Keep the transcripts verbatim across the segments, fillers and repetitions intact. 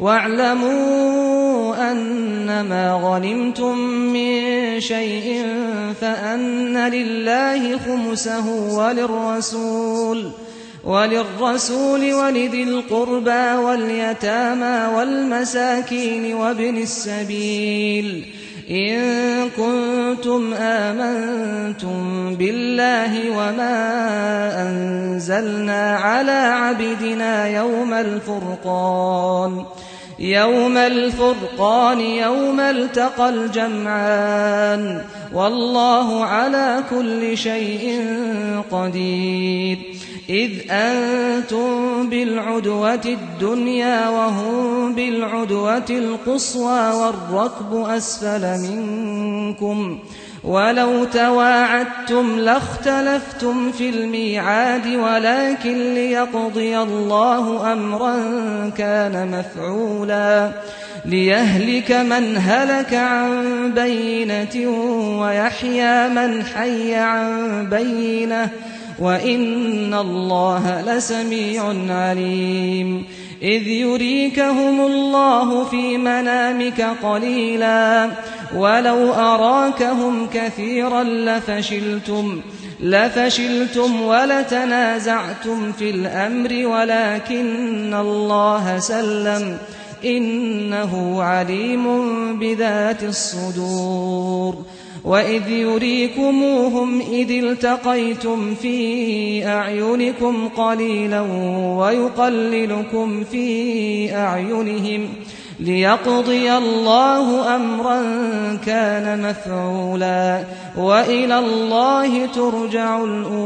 واعلموا أنما غنمتم من شيء فأن لله خمسه وللرسول وللرسول ولذي القربى واليتامى والمساكين وابن السبيل إن كنتم آمنتم بالله وما أنزلنا على عبدنا يوم الفرقان يوم الفرقان يوم التقى الجمعان والله على كل شيء قدير إذ أنتم بالعدوة الدنيا وهم بالعدوة القصوى والركب أسفل منكم ولو تواعدتم لاختلفتم في الميعاد ولكن ليقضي الله أمرا كان مفعولا ليهلك من هلك عن بينة ويحيى من حي عن بينة وإن الله لسميع عليم إذ يريكهم الله في منامك قليلا ولو أراكهم كثيرا لفشلتم لفشلتم ولتنازعتم في الأمر ولكن الله سلم إنه عليم بذات الصدور وإذ يريكموهم إذ التقيتم في أعينكم قليلا ويقللكم في أعينهم ليقضي الله أمرا كان مفعولا وإلى الله ترجع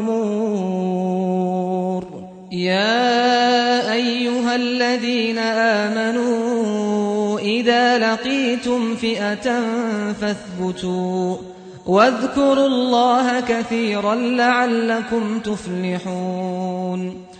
الأمور يا أيها الذين آمنوا إذا لقيتم فئة فاثبتوا واذكروا الله كثيرا لعلكم تفلحون